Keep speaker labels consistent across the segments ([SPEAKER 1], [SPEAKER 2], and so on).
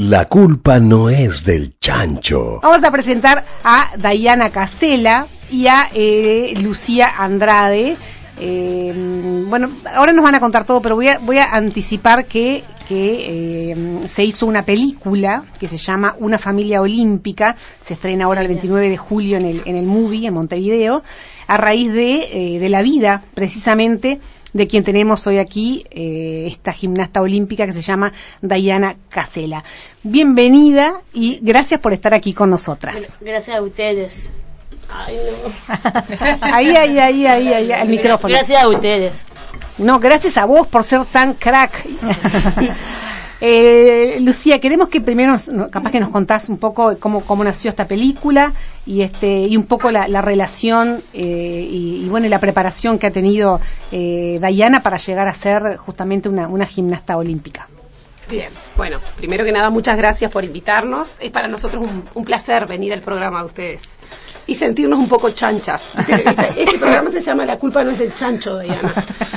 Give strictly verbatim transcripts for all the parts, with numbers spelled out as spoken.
[SPEAKER 1] La culpa no es del chancho.
[SPEAKER 2] Vamos a presentar a Dayana Casela y a eh, Lucía Andrade. Eh, bueno, ahora nos van a contar todo, pero voy a, voy a anticipar que, que eh, se hizo una película que se llama Una familia olímpica, se estrena ahora el veintinueve de julio en el, en el Movie, en Montevideo, a raíz de, eh, de la vida, precisamente, de quien tenemos hoy aquí, eh, esta gimnasta olímpica que se llama Dayana Casela. Bienvenida y gracias por estar aquí con nosotras.
[SPEAKER 3] Gracias a ustedes. Ay, no.
[SPEAKER 2] Ahí, ahí, ahí, ahí, ahí, al micrófono.
[SPEAKER 3] Gracias a ustedes.
[SPEAKER 2] No, gracias a vos por ser tan crack. eh, Lucía, queremos que primero, capaz que nos contás un poco cómo, cómo nació esta película y este y un poco la, la relación eh, y, y bueno, y la preparación que ha tenido eh, Dayana para llegar a ser justamente una, una gimnasta olímpica.
[SPEAKER 4] Bien, bueno, primero que nada, muchas gracias por invitarnos. Es para nosotros un, un placer venir al programa de ustedes y sentirnos un poco chanchas. Este, este programa se llama La culpa no es del chancho, Diana.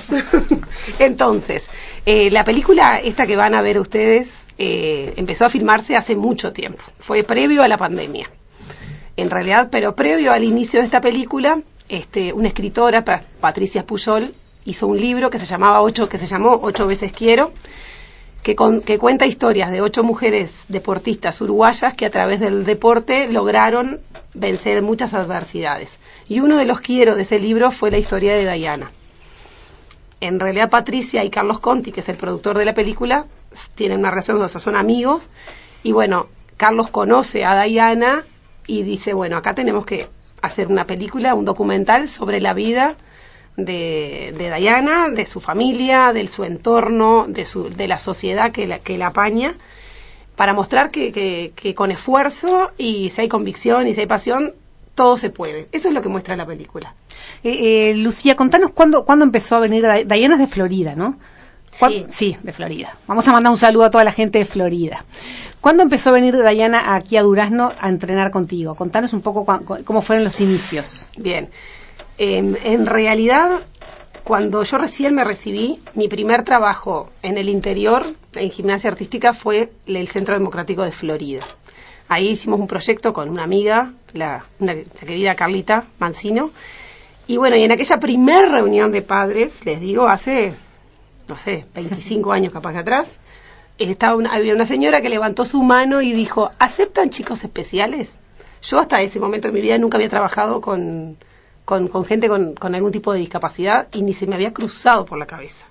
[SPEAKER 4] Entonces, eh, la película esta que van a ver ustedes eh, empezó a filmarse hace mucho tiempo. Fue previo a la pandemia. En realidad, pero previo al inicio de esta película, este, una escritora, Patricia Pujol, hizo un libro que se llamaba ocho, que se llamó Ocho veces quiero, que, con, que cuenta historias de ocho mujeres deportistas uruguayas que a través del deporte lograron vencer muchas adversidades. Y uno de los quiero de ese libro fue la historia de Dayana. En realidad Patricia y Carlos Conti, que es el productor de la película, tienen una relación, o sea, son amigos, y bueno, Carlos conoce a Dayana y dice, bueno, acá tenemos que hacer una película, un documental sobre la vida de, de Dayana, de su familia, de su entorno, de, su, de la sociedad que la, que la apaña, para mostrar que, que, que con esfuerzo y si hay convicción y si hay pasión, todo se puede. Eso es lo que muestra la película.
[SPEAKER 2] Eh, eh, Lucía, contanos cuándo, cuándo empezó a venir. Dayana es de Florida, ¿no?
[SPEAKER 3] Sí.
[SPEAKER 2] Sí, de Florida. Vamos a mandar un saludo a toda la gente de Florida. ¿Cuándo empezó a venir Dayana aquí a Durazno a entrenar contigo? Contanos un poco cu- cómo fueron los inicios.
[SPEAKER 4] Bien. Eh, en realidad, cuando yo recién me recibí, mi primer trabajo en el interior, en gimnasia artística, fue el Centro Democrático de Florida. Ahí hicimos un proyecto con una amiga, la, una, la querida Carlita Mancino, y bueno, y en aquella primer reunión de padres, les digo, hace, no sé, veinticinco años capaz que atrás, estaba una, había una señora que levantó su mano y dijo, ¿aceptan chicos especiales? Yo hasta ese momento de mi vida nunca había trabajado con... Con, con gente con, con algún tipo de discapacidad y ni se me había cruzado por la cabeza.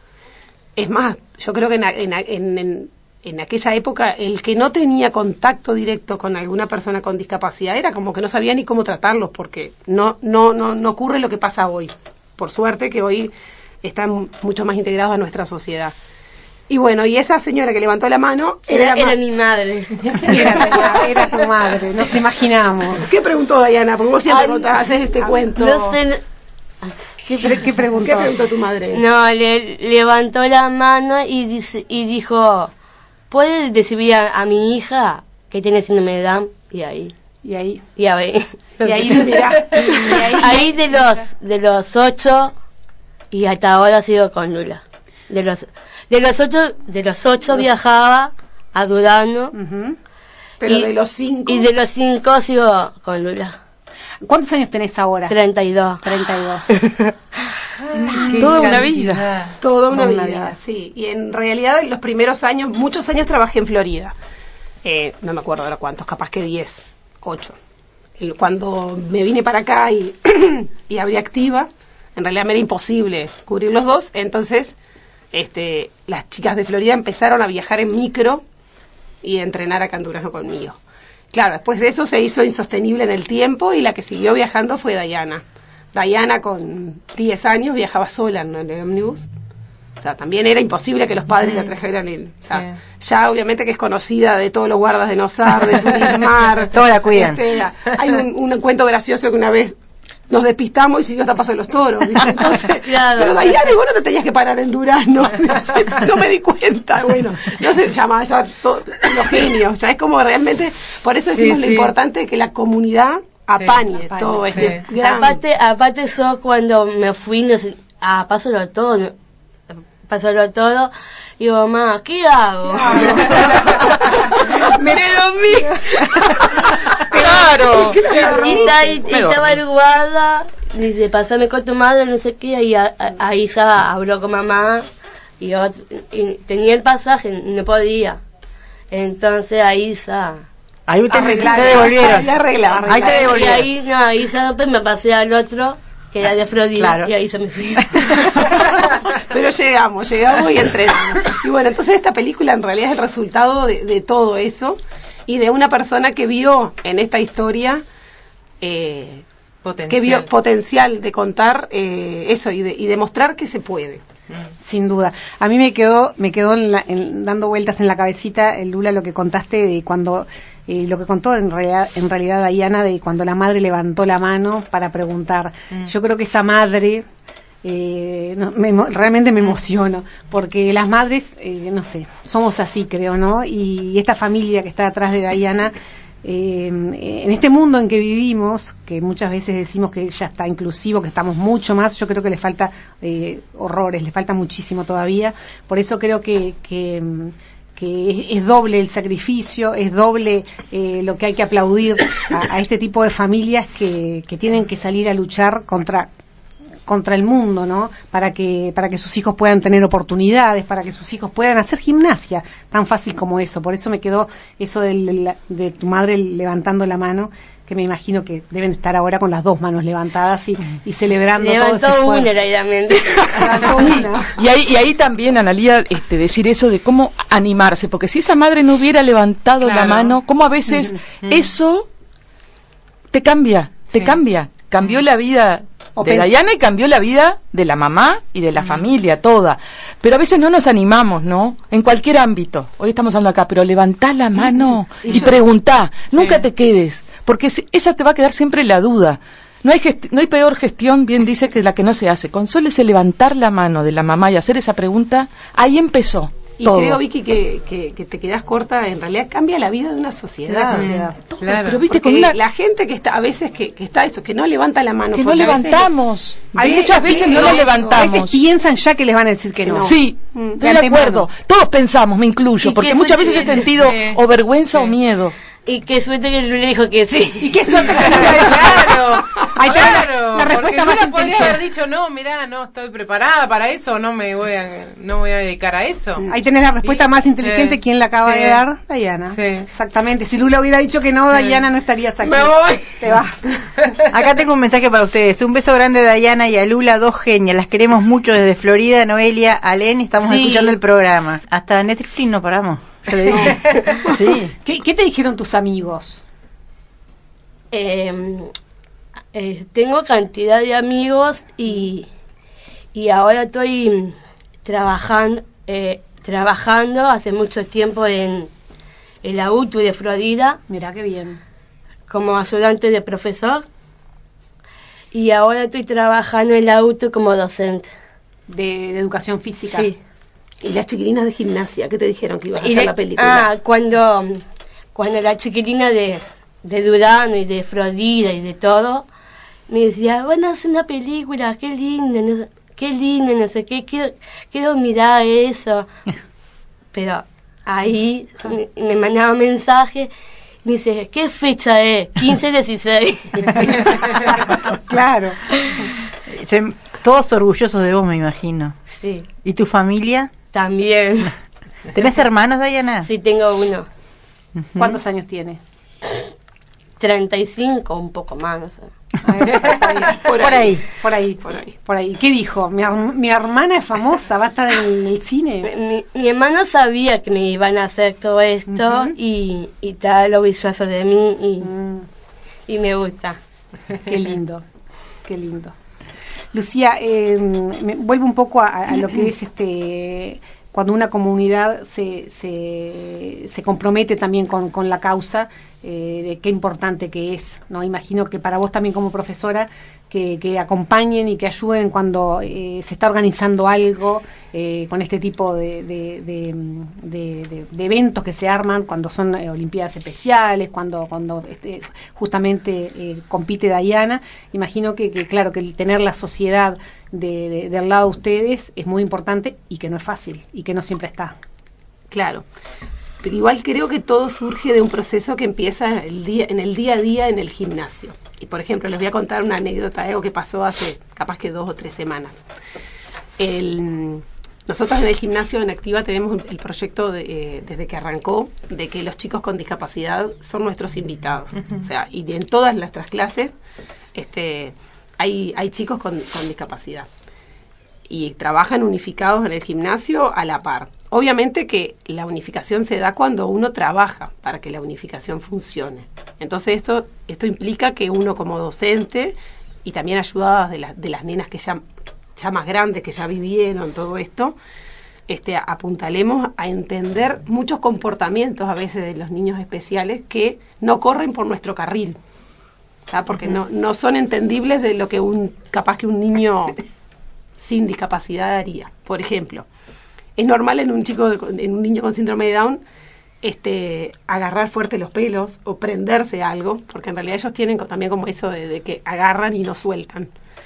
[SPEAKER 4] Es más, yo creo que en, en, en, en, en aquella época el que no tenía contacto directo con alguna persona con discapacidad era como que no sabía ni cómo tratarlos, porque no, no, no, no ocurre lo que pasa hoy. Por suerte que hoy están mucho más integrados a nuestra sociedad. Y bueno, y esa señora que levantó la mano
[SPEAKER 3] Era,
[SPEAKER 4] era,
[SPEAKER 3] era
[SPEAKER 4] ma-
[SPEAKER 3] mi madre.
[SPEAKER 2] Era, era tu madre, nos imaginamos.
[SPEAKER 4] ¿Qué preguntó Dayana? Porque vos siempre
[SPEAKER 3] Ay,
[SPEAKER 4] contás, haces este cuento.
[SPEAKER 3] No sé.
[SPEAKER 2] ¿Qué, pre- qué preguntó?
[SPEAKER 4] ¿Qué preguntó tu madre?
[SPEAKER 3] No, le levantó la mano y, dice, y dijo, ¿puede decirle a, a mi hija que tiene síndrome de Down? Y ahí,
[SPEAKER 2] Y ahí,
[SPEAKER 3] y ahí.
[SPEAKER 2] y ahí, mirá, y ahí,
[SPEAKER 3] Ahí de los, de los ocho y hasta ahora ha sido con Lula. De los, de los ocho, de los ocho viajaba a Durazno.
[SPEAKER 2] uh-huh.
[SPEAKER 4] Pero
[SPEAKER 3] y,
[SPEAKER 4] de los cinco...
[SPEAKER 3] Y de los cinco sigo con Lula.
[SPEAKER 2] ¿Cuántos años tenés ahora?
[SPEAKER 3] treinta y dos.
[SPEAKER 2] treinta y dos.
[SPEAKER 5] Toda una vida.
[SPEAKER 4] Toda una,
[SPEAKER 2] Toda
[SPEAKER 4] vida,
[SPEAKER 2] una vida.
[SPEAKER 4] sí. Y en realidad en los primeros años, muchos años trabajé en Florida. Eh, no me acuerdo ahora cuántos, capaz que diez, ocho. El- Cuando me vine para acá y, y abrí Activa, en realidad me era imposible cubrir los dos, entonces este, las chicas de Florida empezaron a viajar en micro y a entrenar acá en Durazno conmigo. Claro, después de eso se hizo insostenible en el tiempo y la que siguió viajando fue Dayana. Dayana con diez años viajaba sola en el ómnibus. O sea, también era imposible que los padres la trajeran en... O sea, sí. Ya obviamente que es conocida de todos los guardas de Nosar, de Turismar.
[SPEAKER 2] Todos la cuidan.
[SPEAKER 4] Este, hay un, un cuento gracioso que una vez nos despistamos y siguió hasta Paso de los Toros, ¿viste? Entonces,
[SPEAKER 3] claro.
[SPEAKER 4] Pero Dayana, vos no te tenías que parar en Durazno. No me di cuenta, bueno, no se llama ya todo, los genios, ya es como realmente, por eso decimos sí, lo sí. importante que la comunidad apañe, sí, apañe todo sí. este
[SPEAKER 3] sí. aparte, aparte yo cuando me fui no sé, a Paso de los Toros, Paso de los Toros, digo, mamá, ¿qué hago?
[SPEAKER 5] Claro.
[SPEAKER 3] Y está ahí, y estaba arrugada, dice, pasame con tu madre, no sé qué, y a- a- ahí ya habló con mamá, y, otro, y tenía el pasaje, no podía. Entonces ahí ya...
[SPEAKER 5] Ahí te,
[SPEAKER 4] Arreglar,
[SPEAKER 5] te devolvieron.
[SPEAKER 4] ahí arregla,
[SPEAKER 5] Ahí te
[SPEAKER 3] Y
[SPEAKER 5] devolvieron.
[SPEAKER 3] ahí, no, ahí ya después me pasé al otro, que era de Afrodita,
[SPEAKER 5] Claro.
[SPEAKER 3] y ahí se me fui.
[SPEAKER 4] Pero llegamos, llegamos y entrenamos. Y bueno, entonces esta película en realidad es el resultado de, de todo eso y de una persona que vio en esta historia, eh,
[SPEAKER 6] Potencial.
[SPEAKER 4] que vio potencial de contar eh, eso y de, y demostrar que se puede.
[SPEAKER 2] Sin duda. A mí me quedó, me quedó en la- en- dando vueltas en la cabecita, el Lula, lo que contaste de cuando, eh, lo que contó en realidad, en realidad Diana, de cuando la madre levantó la mano para preguntar.
[SPEAKER 6] Mm.
[SPEAKER 2] Yo creo que esa madre, eh, no, me emo- realmente me emociono, porque las madres, eh, no sé, somos así, creo, ¿no? Y esta familia que está atrás de Diana, eh, en este mundo en que vivimos, que muchas veces decimos que ya está inclusivo, que estamos mucho más, yo creo que le falta eh, horrores, le falta muchísimo todavía. Por eso creo que, que, mm, que es, es doble el sacrificio, es doble eh, lo que hay que aplaudir a, a este tipo de familias que, que tienen que salir a luchar contra contra el mundo, ¿no? Para que para que sus hijos puedan tener oportunidades, para que sus hijos puedan hacer gimnasia, tan fácil como eso. Por eso me quedó eso de, la, de tu madre levantando la mano, que me imagino que deben estar ahora con las dos manos levantadas y, y celebrando todo ese
[SPEAKER 3] Levantó
[SPEAKER 2] esfuerzo.
[SPEAKER 3] una realmente.
[SPEAKER 2] Levantó una.
[SPEAKER 5] Y ahí, y ahí también, Analía, este, decir eso de cómo animarse, porque si esa madre no hubiera levantado
[SPEAKER 6] Claro.
[SPEAKER 5] la mano, cómo a veces
[SPEAKER 6] Mm.
[SPEAKER 5] eso te cambia, te
[SPEAKER 6] Sí.
[SPEAKER 5] cambia. Cambió la vida
[SPEAKER 2] O
[SPEAKER 5] de
[SPEAKER 2] pen-
[SPEAKER 5] Diana y cambió la vida de la mamá y de la familia, toda. Pero a veces no nos animamos, ¿no? En cualquier ámbito. Hoy estamos hablando acá, pero levantá la mano y preguntá. Nunca te quedes, porque si- esa te va a quedar siempre la duda. No hay, gest- no hay peor gestión, bien dice, que la que no se hace. Con solo ese levantar la mano de la mamá y hacer esa pregunta, ahí empezó
[SPEAKER 4] Y
[SPEAKER 5] todo.
[SPEAKER 4] creo, Vicky, que, que, que te quedas corta, en realidad cambia la vida de una sociedad.
[SPEAKER 2] De una sociedad.
[SPEAKER 4] Todo.
[SPEAKER 6] Claro.
[SPEAKER 5] Pero viste,
[SPEAKER 4] Porque
[SPEAKER 5] con una...
[SPEAKER 4] la gente que está, a veces que, que está eso, que no levanta la mano.
[SPEAKER 5] que no
[SPEAKER 4] porque a veces-
[SPEAKER 5] levantamos.
[SPEAKER 4] a veces-
[SPEAKER 5] Muchas veces no la
[SPEAKER 4] a veces
[SPEAKER 2] A
[SPEAKER 5] levantamos.
[SPEAKER 2] veces piensan ya que les van a decir que no.
[SPEAKER 4] No.
[SPEAKER 5] Sí,
[SPEAKER 4] Mm.
[SPEAKER 5] estoy
[SPEAKER 2] De
[SPEAKER 5] de
[SPEAKER 2] antemano.
[SPEAKER 5] acuerdo. Todos pensamos, me incluyo,
[SPEAKER 3] Y
[SPEAKER 5] porque
[SPEAKER 3] que
[SPEAKER 5] muchas
[SPEAKER 3] suerte
[SPEAKER 5] veces he
[SPEAKER 3] que-
[SPEAKER 5] sentido
[SPEAKER 6] sí.
[SPEAKER 5] o vergüenza
[SPEAKER 6] Sí.
[SPEAKER 5] o miedo.
[SPEAKER 3] Y qué suerte que Lula dijo que sí.
[SPEAKER 2] ¿Y qué son?
[SPEAKER 6] Claro,
[SPEAKER 2] Ahí está la-
[SPEAKER 6] claro,
[SPEAKER 2] la respuesta
[SPEAKER 6] porque
[SPEAKER 2] más
[SPEAKER 6] Lula podría
[SPEAKER 2] inteligente.
[SPEAKER 6] haber dicho, no, mirá, no estoy preparada para eso, no me voy a, no voy a dedicar a eso.
[SPEAKER 2] Ahí tenés la respuesta
[SPEAKER 6] Y-
[SPEAKER 2] más inteligente.
[SPEAKER 6] eh,
[SPEAKER 2] ¿Quién la acaba
[SPEAKER 6] sí.
[SPEAKER 2] de dar? Diana.
[SPEAKER 6] Sí.
[SPEAKER 2] Exactamente. Si Lula hubiera dicho que no,
[SPEAKER 6] Sí.
[SPEAKER 2] Diana, no estarías aquí.
[SPEAKER 6] Me voy.
[SPEAKER 2] Te vas.
[SPEAKER 7] Acá tengo un mensaje para ustedes. Un beso grande a Diana y a Lula, dos genias. Las queremos mucho desde Florida, Noelia, Alén. Estamos
[SPEAKER 3] Sí.
[SPEAKER 7] escuchando el programa. Hasta Netflix no paramos. Yo le digo. Sí.
[SPEAKER 2] ¿Qué, qué te dijeron tus amigos?
[SPEAKER 3] Eh, eh, tengo cantidad de amigos y, y ahora estoy trabajando eh, trabajando hace mucho tiempo en el A U T U de Florida
[SPEAKER 2] Mirá qué bien.
[SPEAKER 3] como ayudante de profesor y ahora estoy trabajando en la U T U como docente.
[SPEAKER 2] De, de educación física.
[SPEAKER 3] Sí.
[SPEAKER 4] Y las chiquilinas de gimnasia, ¿qué te dijeron que ibas a
[SPEAKER 3] Y
[SPEAKER 4] hacer
[SPEAKER 3] de-
[SPEAKER 4] la película?
[SPEAKER 3] ah, cuando, cuando la chiquilina de, de Durano y de Florida y de todo, me decía, van a hacer una película, qué lindo, no, qué lindo, no sé qué, quiero, quiero mirar eso. Pero ahí me, me mandaba un mensaje, me dice, ¿qué fecha es? quince dieciséis.
[SPEAKER 2] Claro.
[SPEAKER 7] Se- Todos orgullosos de vos, me imagino.
[SPEAKER 3] Sí,
[SPEAKER 7] ¿Y tu familia?
[SPEAKER 3] también.
[SPEAKER 7] ¿Tenés hermanos, Diana?
[SPEAKER 3] Sí, tengo uno.
[SPEAKER 7] Ujú.
[SPEAKER 2] ¿Cuántos años tiene?
[SPEAKER 3] treinta y cinco, un poco más, no sé.
[SPEAKER 2] Por
[SPEAKER 7] Por ahí.
[SPEAKER 2] Por ahí, por ahí, por ahí. ¿Qué dijo? Mi, her- mi hermana es famosa, va a estar en el cine.
[SPEAKER 3] Mi, mi hermano sabía que me iban a hacer todo esto
[SPEAKER 2] Ujú.
[SPEAKER 3] y, y tal, lo visualizo de mí y,
[SPEAKER 2] Mm,
[SPEAKER 3] y me gusta.
[SPEAKER 2] qué lindo, qué lindo. Lucía, eh, me vuelvo un poco a, a lo que es este cuando una comunidad se, se, se compromete también con, con la causa, eh, de qué importante que es, ¿no? Imagino que para vos también como profesora, que, que acompañen y que ayuden cuando eh, se está organizando algo, eh, con este tipo de, de, de, de- de- de eventos que se arman, cuando son eh, olimpiadas especiales, cuando cuando este, justamente eh, compite Diana. Imagino que, que, claro, que el tener la sociedad de, de- del lado de ustedes es muy importante y que no es fácil y que no siempre está.
[SPEAKER 4] Claro. pero igual creo que todo surge de un proceso que empieza el día, en el día a día en el gimnasio. Y por ejemplo, les voy a contar una anécdota de algo que pasó hace capaz que dos o tres semanas. El, nosotros en el gimnasio en Activa tenemos el proyecto de, eh, desde que arrancó, de que los chicos con discapacidad son nuestros invitados. Uh-huh. O sea, y en todas nuestras clases este, hay, hay chicos con, con discapacidad. Y trabajan unificados en el gimnasio a la par. Obviamente que la unificación se da cuando uno trabaja para que la unificación funcione. Entonces esto, esto implica que uno como docente, y también ayudadas de, la, de las nenas que ya, ya más grandes, que ya vivieron todo esto, este, apuntalemos a entender muchos comportamientos a veces de los niños especiales que no corren por nuestro carril, ¿sabes? Porque uh-huh. no, no son entendibles de lo que un capaz que un niño sin discapacidad haría. Por ejemplo, es normal en un chico, de, en un niño con síndrome de Down, este, agarrar fuerte los pelos o prenderse algo, porque en realidad ellos tienen también como eso de, de que agarran y no sueltan.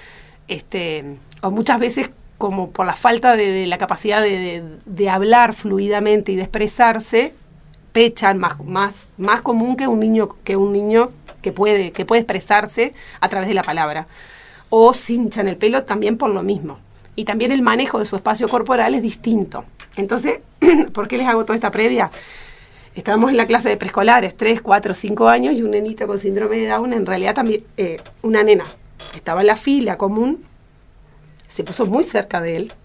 [SPEAKER 4] Este, o muchas veces como por la falta de, de la capacidad de, de, de hablar fluidamente y de expresarse, pechan más, más, más común que un niño que un niño que puede, que puede expresarse a través de la palabra. O cinchan el pelo también por lo mismo. Y también el manejo de su espacio corporal es distinto. Entonces, ¿por qué les hago toda esta previa? Estábamos en la clase de preescolares, tres, cuatro, cinco años, y un nenito con síndrome de Down, en realidad también, eh, una nena, estaba en la fila común, se puso muy cerca de él,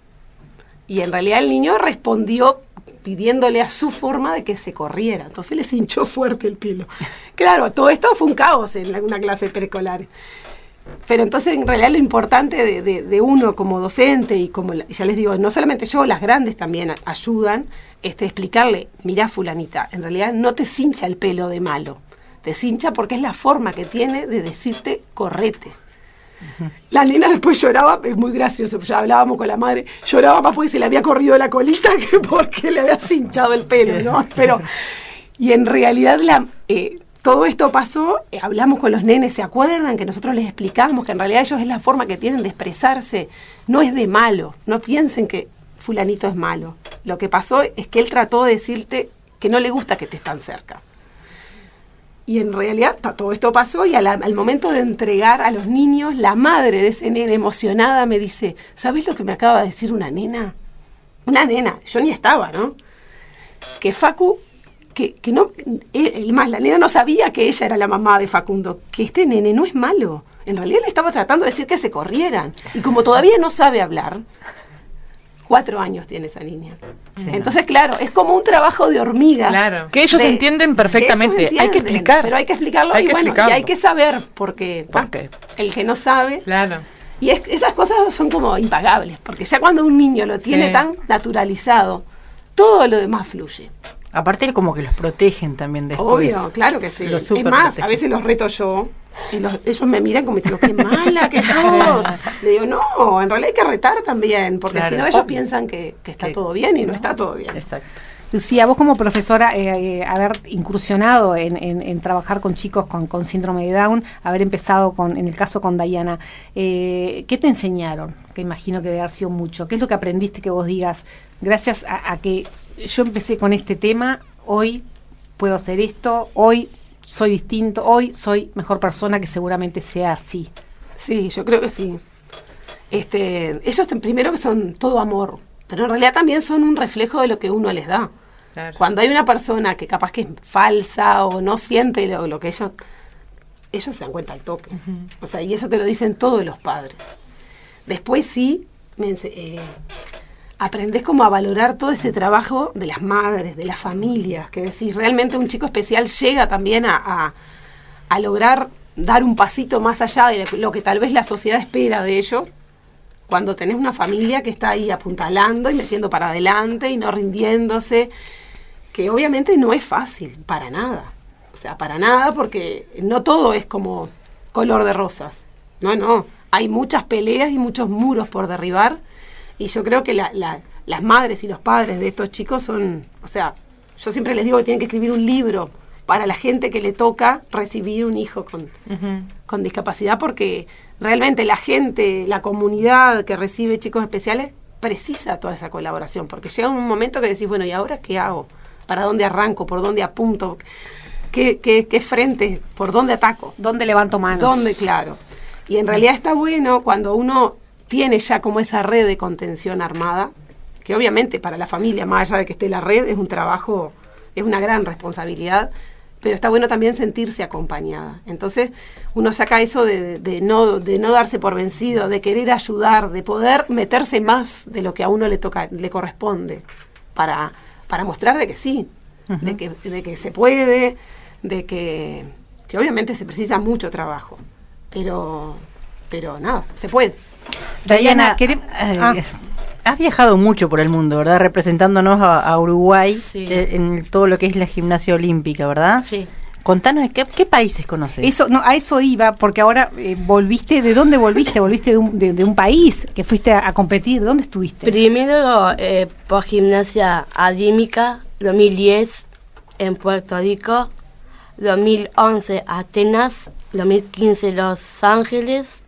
[SPEAKER 4] y en realidad el niño respondió pidiéndole a su forma de que se corriera. Entonces le cinchó fuerte el pelo. Claro, todo esto fue un caos en la, una clase de preescolares. Pero entonces en realidad lo importante de, de, de uno como docente y como la, ya les digo, no solamente yo, las grandes también a, ayudan, este, explicarle, mirá fulanita, en realidad no te cincha el pelo de malo, te cincha porque es la forma que tiene de decirte correte. Uh-huh. La nena después lloraba, es muy gracioso, ya hablábamos con la madre, lloraba más porque se le había corrido la colita que porque le había cinchado el pelo, ¿no? Pero, y en realidad la... Eh, todo esto pasó, eh, hablamos con los nenes, ¿se acuerdan? Que nosotros les explicamos que en realidad ellos es la forma que tienen de expresarse, no es de malo, no piensen que fulanito es malo. Lo que pasó es que él trató de decirte que no le gusta que estés tan cerca. Y en realidad todo esto pasó y a la, al momento de entregar a los niños, la madre de ese nene emocionada me dice, ¿sabés lo que me acaba de decir una nena? Una nena, yo ni estaba, ¿no? Que Facu... Que, que no, él, más la nena no sabía que ella era la mamá de Facundo, que este nene no es malo, en realidad le estaba tratando de decir que se corrieran, y como todavía no sabe hablar, cuatro años tiene esa niña, sí. Entonces claro, es como un trabajo de hormiga,
[SPEAKER 5] claro. Que ellos de, entienden perfectamente, ellos entienden, hay que explicar,
[SPEAKER 4] pero hay que explicarlo hay y que bueno, explicarlo. Y hay que saber, porque ¿Por qué? El que no sabe,
[SPEAKER 6] claro.
[SPEAKER 4] Y es, esas cosas son como impagables, porque ya cuando un niño lo tiene sí. tan naturalizado, todo lo demás fluye.
[SPEAKER 7] Aparte como que los protegen también después.
[SPEAKER 4] Obvio, claro que sí. Es más, protegen. A veces los reto yo y los, ellos me miran como diciendo, qué mala que sos. Le digo, no, en realidad hay que retar también, porque claro, si no ellos obvio. piensan que, que está que, todo bien y no, no está todo bien.
[SPEAKER 7] Exacto.
[SPEAKER 2] Lucía, vos como profesora, eh, eh, haber incursionado en, en, en trabajar con chicos con, con síndrome de Down, haber empezado con, en el caso con Dayana, eh, ¿qué te enseñaron? Que imagino que debe haber sido mucho. ¿Qué es lo que aprendiste que vos digas, gracias a, a que yo empecé con este tema, hoy puedo hacer esto, hoy soy distinto, hoy soy mejor persona, que seguramente sea así?
[SPEAKER 4] Sí, yo creo que sí. Este, ellos primero que son todo amor, pero en realidad también son un reflejo de lo que uno les da. Claro. Cuando hay una persona que capaz que es falsa o no siente lo, lo que ellos, ellos se dan cuenta al toque. Uh-huh. O sea, y eso te lo dicen todos los padres. Después sí, me, eh, aprendés como a valorar todo ese trabajo de las madres, de las familias, que decís, realmente un chico especial llega también a, a, a lograr dar un pasito más allá de lo que tal vez la sociedad espera de ellos, cuando tenés una familia que está ahí apuntalando y metiendo para adelante y no rindiéndose, que obviamente no es fácil, para nada. O sea, para nada, porque no todo es como color de rosas. No, no. Hay muchas peleas y muchos muros por derribar, y yo creo que la, la, las madres y los padres de estos chicos son, o sea, yo siempre les digo que tienen que escribir un libro para la gente que le toca recibir un hijo con, uh-huh. con discapacidad, porque realmente la gente, la comunidad que recibe chicos especiales precisa toda esa colaboración, porque llega un momento que decís, bueno, ¿y ahora qué hago? para dónde arranco, por dónde apunto, qué, qué, qué frente, por dónde ataco.
[SPEAKER 2] ¿Dónde levanto manos?
[SPEAKER 4] ¿Dónde? Claro. Y en realidad está bueno cuando uno tiene ya como esa red de contención armada, que obviamente para la familia, más allá de que esté la red, es un trabajo, es una gran responsabilidad, pero está bueno también sentirse acompañada. Entonces uno saca eso de, de, no, de no darse por vencido, de querer ayudar, de poder meterse más de lo que a uno le toca, le corresponde, para, para mostrar de que sí, uh-huh. de, que, de que se puede, de que, que obviamente se precisa mucho trabajo, pero, pero nada, se puede.
[SPEAKER 7] Dayana,
[SPEAKER 2] Dayana
[SPEAKER 7] eh,
[SPEAKER 2] ah.
[SPEAKER 7] has viajado mucho por el mundo, ¿verdad? Representándonos a, a Uruguay
[SPEAKER 3] Sí.
[SPEAKER 7] eh, en todo lo que es la gimnasia olímpica, ¿verdad?
[SPEAKER 3] Sí.
[SPEAKER 7] Contanos, ¿qué, qué países conoces?
[SPEAKER 2] Eso, no, a eso iba, porque ahora eh, volviste, ¿de dónde volviste? Volviste de un, de, de un país que fuiste a, a competir, ¿de dónde estuviste?
[SPEAKER 3] Primero eh, por gimnasia olímpica, dos mil diez en Puerto Rico, dos mil once Atenas, dos mil quince Los Ángeles,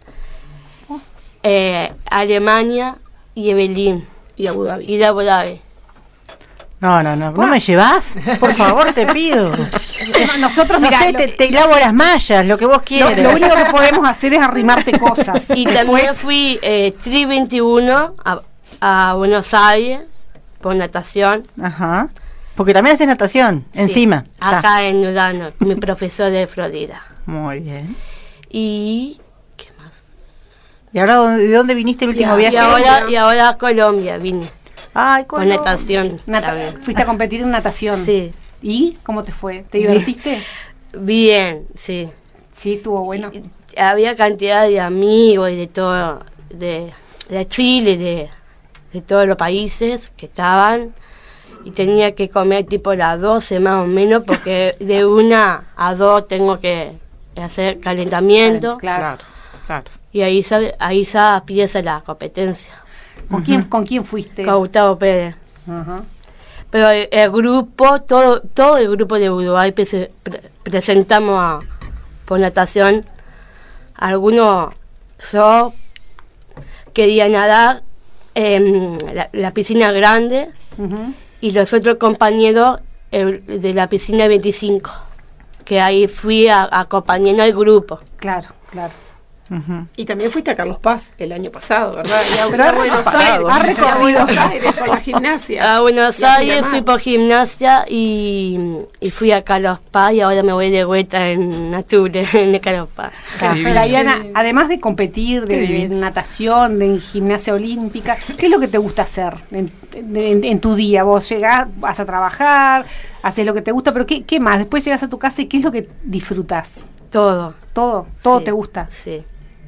[SPEAKER 3] eh, Alemania y Berlín.
[SPEAKER 4] Y Abu Dhabi.
[SPEAKER 3] Y de Abu Dhabi.
[SPEAKER 7] No, no, no, ¿no me llevas? Por favor, te pido.
[SPEAKER 2] Nosotros,
[SPEAKER 7] No
[SPEAKER 2] mirá,
[SPEAKER 7] sé,
[SPEAKER 2] lo-
[SPEAKER 7] te, te lavo las mallas, lo que vos
[SPEAKER 2] Lo,
[SPEAKER 7] quieras.
[SPEAKER 2] lo único que podemos hacer es arrimarte cosas.
[SPEAKER 3] Y también fui eh, tri veintiuno a, a Buenos Aires por natación.
[SPEAKER 7] Ajá. Porque también haces natación,
[SPEAKER 3] Sí,
[SPEAKER 7] encima.
[SPEAKER 3] acá
[SPEAKER 7] Ah,
[SPEAKER 3] en Udano, mi profesor de Florida.
[SPEAKER 7] muy bien.
[SPEAKER 3] Y ¿qué más?
[SPEAKER 7] ¿Y ahora dónde- de dónde viniste el último
[SPEAKER 4] Ya,
[SPEAKER 7] viaje?
[SPEAKER 3] Y ahora, y ahora a Colombia vine
[SPEAKER 7] Ay,
[SPEAKER 3] por
[SPEAKER 7] Colombia.
[SPEAKER 3] natación.
[SPEAKER 2] Nata-
[SPEAKER 3] también.
[SPEAKER 2] fuiste a competir en natación.
[SPEAKER 3] Sí,
[SPEAKER 2] ¿Y cómo te fue? ¿Te divertiste?
[SPEAKER 3] bien, sí.
[SPEAKER 2] Sí, estuvo bueno.
[SPEAKER 3] Y había cantidad de amigos y de todo, de, de Chile, de, de todos los países que estaban. Y tenía que comer tipo las doce más o menos, porque de una a dos tengo que hacer calentamiento.
[SPEAKER 2] Claro.
[SPEAKER 5] Claro, claro.
[SPEAKER 3] Y ahí ya, ahí ya empieza la competencia.
[SPEAKER 2] ¿Con quién, con quién fuiste?
[SPEAKER 3] Con Gustavo Pérez.
[SPEAKER 2] Ajá.
[SPEAKER 3] Pero el, el grupo, todo todo el grupo de Uruguay prese- pre- presentamos a, por natación. Algunos, yo quería nadar en la, la piscina grande
[SPEAKER 2] Ujú.
[SPEAKER 3] y los otros compañeros el, de la piscina veinticinco, que ahí fui a, acompañando al grupo.
[SPEAKER 2] Claro, claro.
[SPEAKER 7] Ujú.
[SPEAKER 4] Y también fuiste a Carlos Paz el año pasado, ¿verdad? Y a,
[SPEAKER 2] Pero
[SPEAKER 4] a
[SPEAKER 2] ha
[SPEAKER 4] Buenos
[SPEAKER 2] recorrido,
[SPEAKER 4] Aires,
[SPEAKER 2] ha
[SPEAKER 4] y a
[SPEAKER 2] recorrido.
[SPEAKER 4] Buenos Aires por la gimnasia.
[SPEAKER 3] A Buenos
[SPEAKER 4] Y a
[SPEAKER 3] Aires
[SPEAKER 4] Pinamar.
[SPEAKER 3] fui por gimnasia y, y fui a Carlos Paz y ahora me voy de vuelta en Nature, en Carlos Paz.
[SPEAKER 2] Claro.
[SPEAKER 5] divino.
[SPEAKER 2] Dayana, además de competir, de,
[SPEAKER 5] Qué
[SPEAKER 2] de
[SPEAKER 5] divino.
[SPEAKER 2] natación, de gimnasia olímpica, ¿qué es lo que te gusta hacer en, en- en tu día? Vos llegás, vas a trabajar, haces lo que te gusta, pero ¿qué, qué más? Después llegas a tu casa y ¿qué es lo que disfrutas?
[SPEAKER 3] Todo.
[SPEAKER 2] Todo, todo
[SPEAKER 3] Sí,
[SPEAKER 2] te gusta.
[SPEAKER 3] Sí.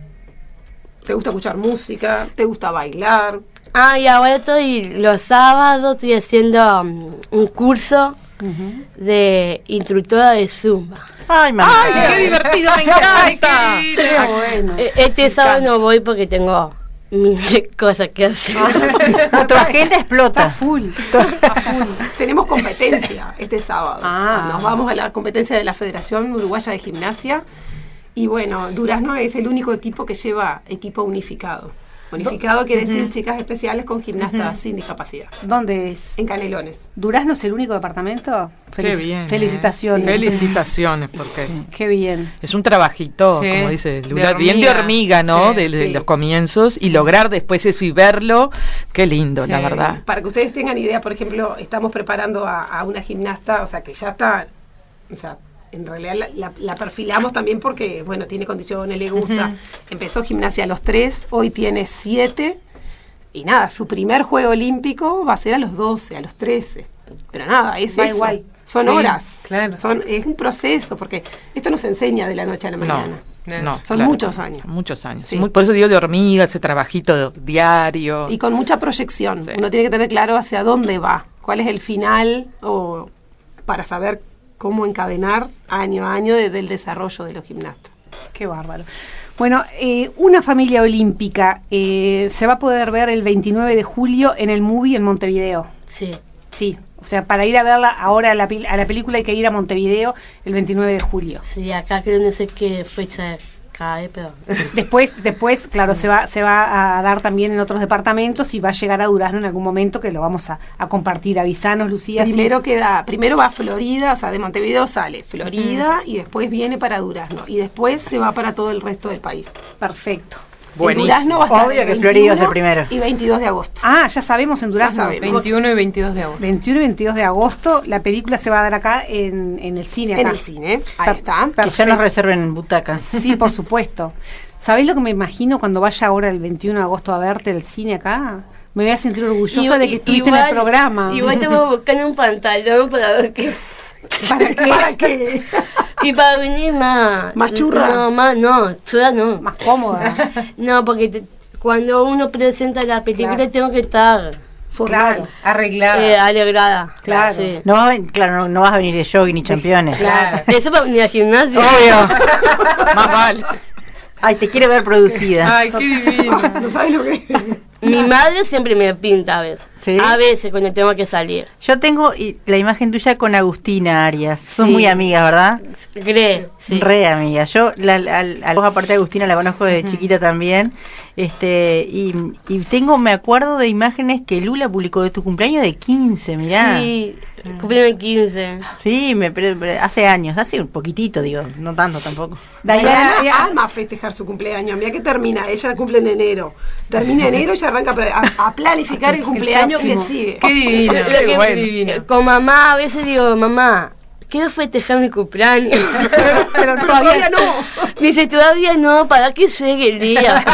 [SPEAKER 4] ¿Te gusta escuchar música? ¿Te gusta bailar?
[SPEAKER 3] Ah, y ahora estoy, los sábados estoy haciendo um, un curso
[SPEAKER 2] Ujú.
[SPEAKER 3] de instructora de Zumba.
[SPEAKER 7] Ay, mamá.
[SPEAKER 5] ¡Ay, qué divertido! ¡Me encanta!
[SPEAKER 2] Qué bueno.
[SPEAKER 3] Eh, Este sábado no voy porque tengo mil cosas que hacer.
[SPEAKER 7] Ah, tu agenda
[SPEAKER 2] Está
[SPEAKER 7] explota.
[SPEAKER 2] full, está full.
[SPEAKER 4] Tenemos competencia este sábado.
[SPEAKER 2] Ah.
[SPEAKER 4] Nos vamos a la competencia de la Federación Uruguaya de Gimnasia. Y bueno, Durazno es el único equipo que lleva equipo unificado. Unificado quiere decir chicas especiales con gimnastas sin discapacidad.
[SPEAKER 2] ¿Dónde es?
[SPEAKER 4] En Canelones.
[SPEAKER 2] ¿Durazno es el único departamento?
[SPEAKER 5] Qué
[SPEAKER 2] Felici-
[SPEAKER 5] bien. ¿eh?
[SPEAKER 2] Felicitaciones.
[SPEAKER 5] Felicitaciones, porque
[SPEAKER 2] Qué bien.
[SPEAKER 5] es un trabajito,
[SPEAKER 6] Sí,
[SPEAKER 5] como dice
[SPEAKER 6] de
[SPEAKER 5] Lula, bien de
[SPEAKER 6] hormiga.
[SPEAKER 5] hormiga, ¿no?
[SPEAKER 6] Sí,
[SPEAKER 5] de, de
[SPEAKER 4] sí.
[SPEAKER 5] los comienzos y lograr después eso y verlo. Qué lindo,
[SPEAKER 6] Sí.
[SPEAKER 5] la verdad.
[SPEAKER 4] Para que ustedes tengan idea, por ejemplo, estamos preparando a, a una gimnasta, o sea, que ya está, o sea, en realidad la, la- la perfilamos también porque, bueno, tiene condiciones, le gusta.
[SPEAKER 6] Ujú.
[SPEAKER 4] Empezó gimnasia a los tres, hoy tiene siete. Y nada, su primer juego olímpico va a ser a los doce, a los trece. Pero nada, es
[SPEAKER 2] Va
[SPEAKER 4] eso.
[SPEAKER 2] igual.
[SPEAKER 4] Son
[SPEAKER 6] Sí,
[SPEAKER 4] horas.
[SPEAKER 6] claro.
[SPEAKER 4] Son, es un proceso, porque esto no se enseña de la noche a la
[SPEAKER 5] No,
[SPEAKER 4] mañana.
[SPEAKER 5] no.
[SPEAKER 4] Son
[SPEAKER 5] claro,
[SPEAKER 4] muchos años.
[SPEAKER 5] son muchos años.
[SPEAKER 4] Sí.
[SPEAKER 5] Muy- por eso digo de hormiga, ese trabajito diario.
[SPEAKER 4] Y con mucha proyección.
[SPEAKER 5] Sí.
[SPEAKER 4] Uno tiene que tener claro hacia dónde va, cuál es el final, o para saber cómo encadenar año a año desde el desarrollo de los gimnastas.
[SPEAKER 2] Qué bárbaro. Bueno, eh, una familia olímpica eh, se va a poder ver el veintinueve de julio en el Movie en Montevideo.
[SPEAKER 3] Sí.
[SPEAKER 2] Sí, o sea, para ir a verla ahora a la, a la película hay que ir a Montevideo el veintinueve de julio.
[SPEAKER 3] Sí, acá creo no sé qué fecha Ay, pero...
[SPEAKER 2] Después, después, claro, se va, se va a dar también en otros departamentos y va a llegar a Durazno en algún momento que lo vamos a, a compartir. Avisanos, Lucía.
[SPEAKER 4] Primero
[SPEAKER 2] sí.
[SPEAKER 4] queda, primero va a Florida, o sea, de Montevideo sale Florida uh-huh. y después viene para Durazno y después se va para todo el resto del país.
[SPEAKER 2] Perfecto.
[SPEAKER 4] Buenísimo. En Durazno va a estar
[SPEAKER 7] Obvio que Florida es el primero.
[SPEAKER 4] Y veintidós de agosto.
[SPEAKER 2] Ah, ya sabemos en Durazno.
[SPEAKER 6] veintiuno y veintidós de agosto.
[SPEAKER 2] veintiuno y veintidós de agosto. La película se va a dar acá en, en el cine. Acá.
[SPEAKER 4] En el cine, ahí
[SPEAKER 2] Per-
[SPEAKER 4] está.
[SPEAKER 7] Que ya nos reserven butacas.
[SPEAKER 2] Sí, por supuesto. ¿Sabéis lo que me imagino cuando vaya ahora el veintiuno de agosto a verte el cine acá? Me voy a sentir orgullosa
[SPEAKER 3] Igual-
[SPEAKER 2] de que estuviste
[SPEAKER 3] igual-
[SPEAKER 2] en el programa.
[SPEAKER 3] Igual te voy a buscar un pantalón para ver qué...
[SPEAKER 2] ¿Para qué?
[SPEAKER 4] ¿Para qué?
[SPEAKER 3] Y para venir más...
[SPEAKER 4] ¿Más churra?
[SPEAKER 3] No, más, no, churra no.
[SPEAKER 2] Más cómoda.
[SPEAKER 3] No, porque te- cuando uno presenta la película
[SPEAKER 2] Claro.
[SPEAKER 3] tengo que estar
[SPEAKER 2] Claro.
[SPEAKER 6] Arreglada.
[SPEAKER 3] eh, alegrada.
[SPEAKER 2] Claro.
[SPEAKER 3] Sí.
[SPEAKER 7] No vas a ven- claro, no, no vas a venir de jogging ni championes.
[SPEAKER 6] Claro.
[SPEAKER 3] Eso para venir al gimnasio.
[SPEAKER 7] Obvio. Más vale. Ay, te quiere ver producida.
[SPEAKER 6] Ay, qué divino.
[SPEAKER 4] ¿No sabes lo que es?
[SPEAKER 3] Mi madre siempre me pinta a veces.
[SPEAKER 7] ¿Sí?
[SPEAKER 3] A veces cuando tengo que salir.
[SPEAKER 7] Yo tengo y- la imagen tuya con Agustina Arias. Son
[SPEAKER 3] Sí.
[SPEAKER 7] muy amigas, ¿verdad?
[SPEAKER 3] Cree, sí.
[SPEAKER 7] Re amiga. Yo, la, la, la- vos aparte de Agustina, la conozco desde chiquita también. Este, y, y tengo, me acuerdo de imágenes que Lula publicó de tu cumpleaños de quince, mirá.
[SPEAKER 3] Sí, cumplieron quince.
[SPEAKER 7] Sí, me, pero- pero hace años, hace un poquitito, digo, no tanto tampoco.
[SPEAKER 2] Dayana,
[SPEAKER 4] Diana ama festejar su cumpleaños. Mira que termina, ella cumple en enero. Termina enero y ya arranca a pla- a, a planificar el cumpleaños que
[SPEAKER 2] próximo.
[SPEAKER 4] sigue.
[SPEAKER 6] Qué divino.
[SPEAKER 3] Lo
[SPEAKER 6] Qué
[SPEAKER 3] que-
[SPEAKER 6] bueno. divino.
[SPEAKER 3] Con mamá a veces digo, mamá, quiero festejar mi cumpleaños.
[SPEAKER 2] pero
[SPEAKER 4] Pero todavía no.
[SPEAKER 3] Me dice, todavía no, para que llegue el día.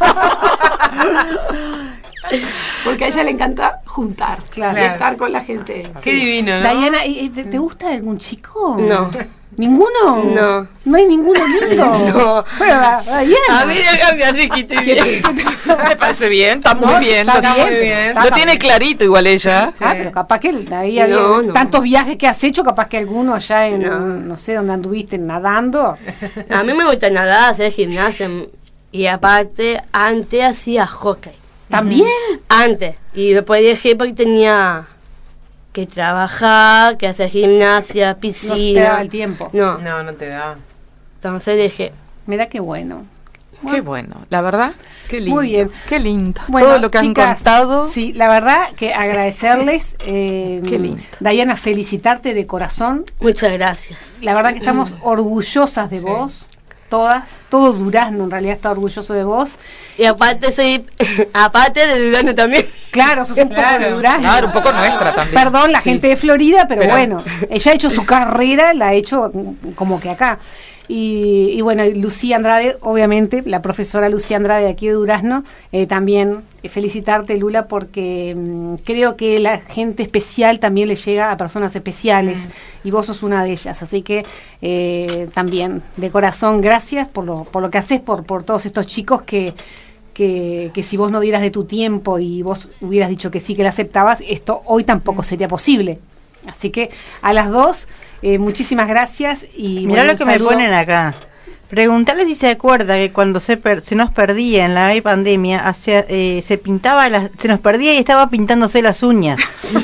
[SPEAKER 4] Porque a ella le encanta juntar
[SPEAKER 2] Claro.
[SPEAKER 4] y estar con la gente.
[SPEAKER 6] Qué divino, ¿no?
[SPEAKER 2] Dayana, ¿y- y ¿te, te gusta algún chico?
[SPEAKER 3] No.
[SPEAKER 2] ¿Ninguno?
[SPEAKER 3] No.
[SPEAKER 2] ¿No hay ninguno lindo?
[SPEAKER 3] No.
[SPEAKER 2] Bueno, Da- Dayana.
[SPEAKER 3] A mí déjame así que estoy bien.
[SPEAKER 5] Me parece bien, está muy
[SPEAKER 2] No,
[SPEAKER 5] bien.
[SPEAKER 2] está
[SPEAKER 5] lo,
[SPEAKER 2] bien,
[SPEAKER 6] muy bien.
[SPEAKER 2] está
[SPEAKER 5] lo
[SPEAKER 2] bien.
[SPEAKER 5] tiene clarito igual ella.
[SPEAKER 2] Ah, pero capaz que el- ahí había
[SPEAKER 3] No, no.
[SPEAKER 2] tantos viajes que has hecho, capaz que alguno allá en,
[SPEAKER 3] No.
[SPEAKER 2] no, sé, donde anduviste nadando.
[SPEAKER 3] A mí me gusta nadar, hacer gimnasia. Y aparte, antes hacía hockey.
[SPEAKER 2] ¿También?
[SPEAKER 3] Antes. Y después dejé porque tenía que trabajar, que hacer gimnasia,
[SPEAKER 2] No te
[SPEAKER 3] piscina.
[SPEAKER 2] daba el tiempo.
[SPEAKER 3] No.
[SPEAKER 6] No, no te da.
[SPEAKER 3] Entonces dejé.
[SPEAKER 2] Mira qué bueno.
[SPEAKER 5] Qué bueno, la verdad, qué lindo.
[SPEAKER 2] Muy bien.
[SPEAKER 5] Qué lindo.
[SPEAKER 2] Bueno,
[SPEAKER 5] Todo lo que
[SPEAKER 2] chicas,
[SPEAKER 5] han contado.
[SPEAKER 2] Sí, la verdad que agradecerles. Eh,
[SPEAKER 5] Qué lindo.
[SPEAKER 2] Dayana, felicitarte de corazón.
[SPEAKER 3] Muchas gracias.
[SPEAKER 2] La verdad que estamos orgullosas de
[SPEAKER 6] Sí.
[SPEAKER 2] vos, todas. Todo Durazno en realidad está orgulloso de vos.
[SPEAKER 3] Y aparte soy, aparte de Durazno también.
[SPEAKER 2] Claro, sos un poco
[SPEAKER 6] Claro.
[SPEAKER 2] de Durazno.
[SPEAKER 5] Claro, un poco nuestra también.
[SPEAKER 2] Perdón, la
[SPEAKER 5] Sí.
[SPEAKER 2] gente de Florida, pero,
[SPEAKER 5] Pero-
[SPEAKER 2] bueno, ella ha hecho su carrera, la ha hecho mm, como que acá. Y, y bueno, Lucía Andrade, obviamente, la profesora Lucía Andrade de aquí de Durazno, eh, también eh, felicitarte, Lula, porque mm, creo que la gente especial también le llega a personas especiales y vos sos una de ellas. Así que eh, también, de corazón, gracias por lo, por lo que haces por, por todos estos chicos que, que, que si vos no dieras de tu tiempo y vos hubieras dicho que sí, que la aceptabas, esto hoy tampoco sería posible. Así que a las dos, eh, muchísimas gracias y
[SPEAKER 7] Mirá
[SPEAKER 2] bueno,
[SPEAKER 7] lo que
[SPEAKER 2] un
[SPEAKER 7] me
[SPEAKER 2] saludo.
[SPEAKER 7] ponen acá. Preguntarle si se acuerda que cuando se, per- se nos perdía en la pandemia, hacia, eh, se pintaba, las, se nos perdía y estaba pintándose las uñas.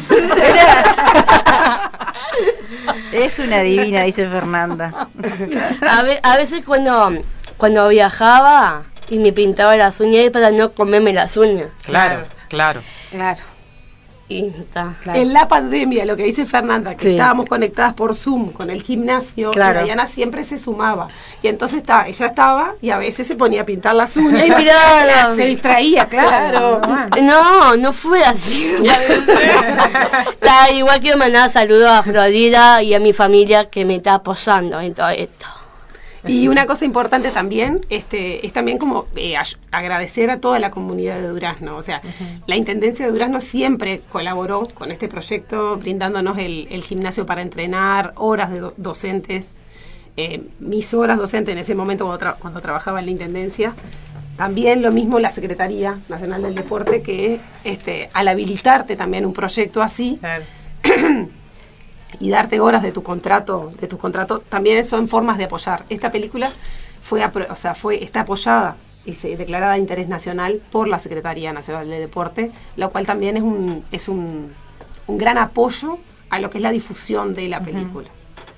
[SPEAKER 7] Es una divina, dice Fernanda.
[SPEAKER 3] A, ve- a veces cuando, cuando viajaba y me pintaba las uñas para no comerme las uñas.
[SPEAKER 5] Claro, claro.
[SPEAKER 2] Claro,
[SPEAKER 3] Y está.
[SPEAKER 2] claro.
[SPEAKER 4] En la pandemia, lo que dice Fernanda, que
[SPEAKER 7] Sí.
[SPEAKER 4] estábamos conectadas por Zoom con el gimnasio,
[SPEAKER 7] Claro.
[SPEAKER 4] y Dayana siempre se sumaba. Y entonces está, ella estaba y a veces se ponía a pintar las uñas.
[SPEAKER 3] Y mirá,
[SPEAKER 2] Se distraía, claro. normal.
[SPEAKER 3] no, no fue así. Está igual quiero mandar saludos a Florida y a mi familia que me está apoyando en todo esto.
[SPEAKER 4] Y una cosa importante también este, es también como eh, ay- agradecer a toda la comunidad de Durazno. O sea, la Intendencia de Durazno siempre colaboró con este proyecto, brindándonos el, el gimnasio para entrenar, horas de do- docentes, eh, mis horas docentes en ese momento cuando, tra- cuando trabajaba en la Intendencia. También lo mismo la Secretaría Nacional del Deporte, que este, al habilitarte también un proyecto así,
[SPEAKER 6] Claro.
[SPEAKER 4] y darte horas de tu contrato, de tu contrato, también son formas de apoyar. Esta película fue, apro- o sea, fue está apoyada y se declarada de interés nacional por la Secretaría Nacional de Deporte, lo cual también es un es un, un gran apoyo a lo que es la difusión de la película.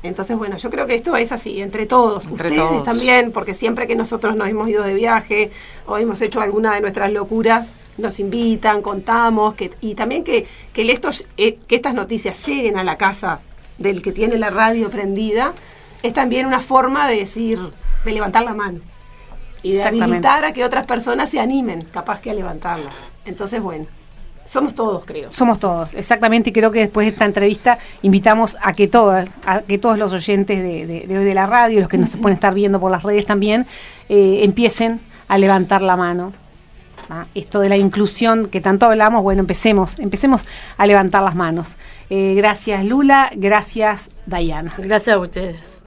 [SPEAKER 4] Entonces, bueno, yo creo que esto es así, entre todos,
[SPEAKER 5] Entre
[SPEAKER 4] ustedes
[SPEAKER 5] todos.
[SPEAKER 4] también, porque siempre que nosotros nos hemos ido de viaje o hemos hecho alguna de nuestras locuras, nos invitan, contamos, que, y también que, que, estos, eh, que estas noticias lleguen a la casa del que tiene la radio prendida, es también una forma de decir, de levantar la mano y de habilitar a que otras personas se animen, capaz que a levantarla. Entonces, bueno, somos todos, creo.
[SPEAKER 2] Somos todos, exactamente, y creo que después de esta entrevista invitamos a que todas, a que todos los oyentes de, de, de, de la radio, los que nos pueden estar viendo por las redes también, eh, empiecen a levantar la mano. ¿Ah? Esto de la inclusión que tanto hablamos, bueno, empecemos, empecemos a levantar las manos. Eh, gracias Lula, gracias Dayana.
[SPEAKER 3] Gracias a ustedes.